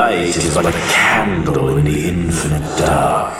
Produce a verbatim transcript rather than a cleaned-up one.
light is but a candle in the infinite dark.